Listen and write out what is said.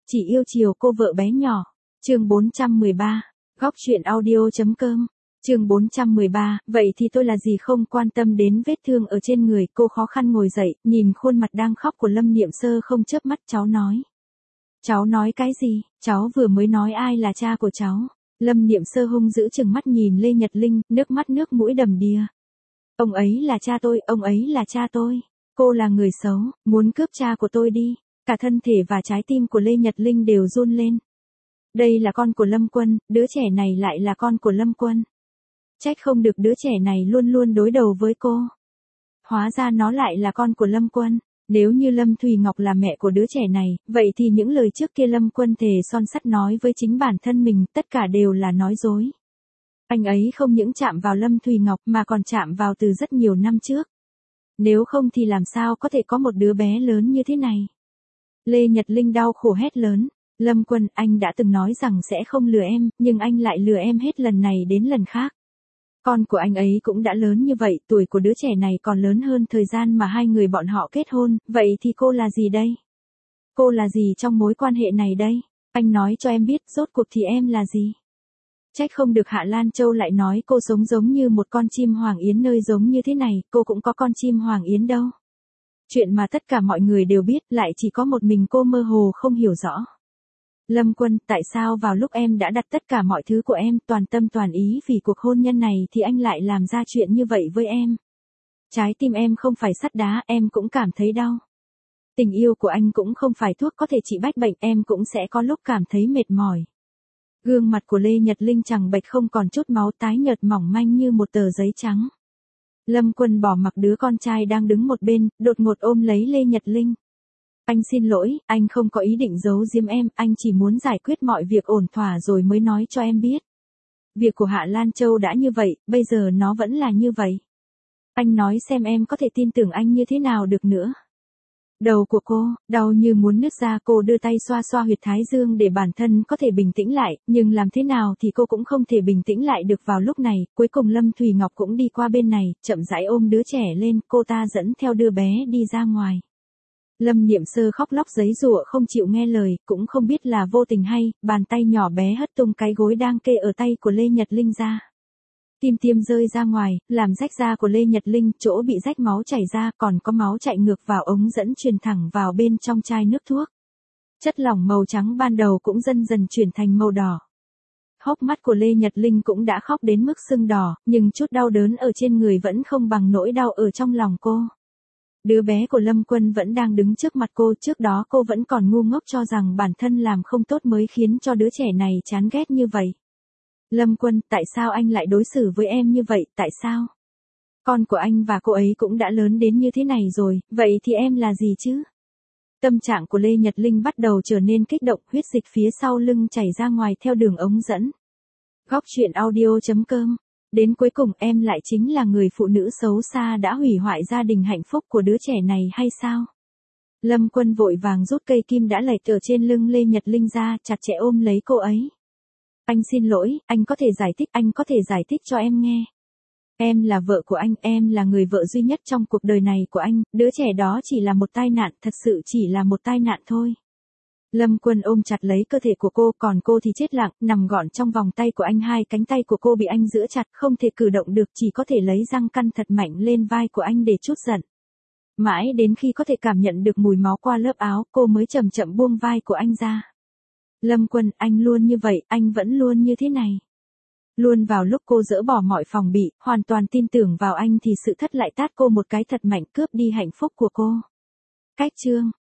chỉ yêu chiều cô vợ bé nhỏ. Chương 413, góc truyện audio.com. Chương 413, vậy thì tôi là gì không quan tâm đến vết thương ở trên người. Cô khó khăn ngồi dậy, nhìn khuôn mặt đang khóc của Lâm Niệm Sơ không chớp mắt. Cháu nói. Cháu nói cái gì? Cháu vừa mới nói ai là cha của cháu. Lâm Niệm Sơ hung dữ chừng mắt nhìn Lê Nhật Linh, nước mắt nước mũi đầm đìa. Ông ấy là cha tôi, ông ấy là cha tôi. Cô là người xấu, muốn cướp cha của tôi đi. Cả thân thể và trái tim của Lê Nhật Linh đều run lên. Đây là con của Lâm Quân, đứa trẻ này lại là con của Lâm Quân. Trách không được đứa trẻ này luôn luôn đối đầu với cô. Hóa ra nó lại là con của Lâm Quân. Nếu như Lâm Thùy Ngọc là mẹ của đứa trẻ này, vậy thì những lời trước kia Lâm Quân thề son sắt nói với chính bản thân mình, tất cả đều là nói dối. Anh ấy không những chạm vào Lâm Thùy Ngọc mà còn chạm vào từ rất nhiều năm trước. Nếu không thì làm sao có thể có một đứa bé lớn như thế này. Lê Nhật Linh đau khổ hét lớn. Lâm Quân, anh đã từng nói rằng sẽ không lừa em, nhưng anh lại lừa em hết lần này đến lần khác. Con của anh ấy cũng đã lớn như vậy, tuổi của đứa trẻ này còn lớn hơn thời gian mà hai người bọn họ kết hôn, vậy thì cô là gì đây? Cô là gì trong mối quan hệ này đây? Anh nói cho em biết, rốt cuộc thì em là gì? Trách không được Hạ Lan Châu lại nói cô sống giống như một con chim hoàng yến nơi giống như thế này, cô cũng có con chim hoàng yến đâu. Chuyện mà tất cả mọi người đều biết, lại chỉ có một mình cô mơ hồ không hiểu rõ. Lâm Quân, tại sao vào lúc em đã đặt tất cả mọi thứ của em toàn tâm toàn ý vì cuộc hôn nhân này thì anh lại làm ra chuyện như vậy với em? Trái tim em không phải sắt đá, em cũng cảm thấy đau. Tình yêu của anh cũng không phải thuốc có thể trị bách bệnh, em cũng sẽ có lúc cảm thấy mệt mỏi. Gương mặt của Lê Nhật Linh trắng bệch không còn chút máu, tái nhợt mỏng manh như một tờ giấy trắng. Lâm Quân bỏ mặc đứa con trai đang đứng một bên, đột ngột ôm lấy Lê Nhật Linh. Anh xin lỗi, anh không có ý định giấu giếm em, anh chỉ muốn giải quyết mọi việc ổn thỏa rồi mới nói cho em biết. Việc của Hạ Lan Châu đã như vậy, bây giờ nó vẫn là như vậy. Anh nói xem em có thể tin tưởng anh như thế nào được nữa. Đầu của cô, đau như muốn nứt ra, cô đưa tay xoa xoa huyệt thái dương để bản thân có thể bình tĩnh lại, nhưng làm thế nào thì cô cũng không thể bình tĩnh lại được vào lúc này. Cuối cùng Lâm Thùy Ngọc cũng đi qua bên này, chậm rãi ôm đứa trẻ lên, cô ta dẫn theo đứa bé đi ra ngoài. Lâm Niệm Sơ khóc lóc giấy giụa không chịu nghe lời, cũng không biết là vô tình hay, bàn tay nhỏ bé hất tung cái gối đang kê ở tay của Lê Nhật Linh ra. Tim tiêm rơi ra ngoài, làm rách da của Lê Nhật Linh, chỗ bị rách máu chảy ra, còn có máu chạy ngược vào ống dẫn truyền thẳng vào bên trong chai nước thuốc. Chất lỏng màu trắng ban đầu cũng dần dần chuyển thành màu đỏ. Hốc mắt của Lê Nhật Linh cũng đã khóc đến mức sưng đỏ, nhưng chút đau đớn ở trên người vẫn không bằng nỗi đau ở trong lòng cô. Đứa bé của Lâm Quân vẫn đang đứng trước mặt cô, trước đó cô vẫn còn ngu ngốc cho rằng bản thân làm không tốt mới khiến cho đứa trẻ này chán ghét như vậy. Lâm Quân, tại sao anh lại đối xử với em như vậy, tại sao? Con của anh và cô ấy cũng đã lớn đến như thế này rồi, vậy thì em là gì chứ? Tâm trạng của Lê Nhật Linh bắt đầu trở nên kích động, huyết dịch phía sau lưng chảy ra ngoài theo đường ống dẫn. Góc truyện audio.com. Đến cuối cùng em lại chính là người phụ nữ xấu xa đã hủy hoại gia đình hạnh phúc của đứa trẻ này hay sao? Lâm Quân vội vàng rút cây kim đã lệch ở trên lưng Lê Nhật Linh ra, chặt chẽ ôm lấy cô ấy. Anh xin lỗi, anh có thể giải thích cho em nghe. Em là vợ của anh, em là người vợ duy nhất trong cuộc đời này của anh, đứa trẻ đó chỉ là một tai nạn, thật sự chỉ là một tai nạn thôi. Lâm Quân ôm chặt lấy cơ thể của cô, còn cô thì chết lặng, nằm gọn trong vòng tay của anh, hai cánh tay của cô bị anh giữ chặt, không thể cử động được, chỉ có thể lấy răng căn thật mạnh lên vai của anh để trút giận. Mãi đến khi có thể cảm nhận được mùi máu qua lớp áo, cô mới chậm chậm buông vai của anh ra. Lâm Quân, anh luôn như vậy, anh vẫn luôn như thế này. Luôn vào lúc cô dỡ bỏ mọi phòng bị, hoàn toàn tin tưởng vào anh thì sự thất lại tát cô một cái thật mạnh, cướp đi hạnh phúc của cô. Cách chương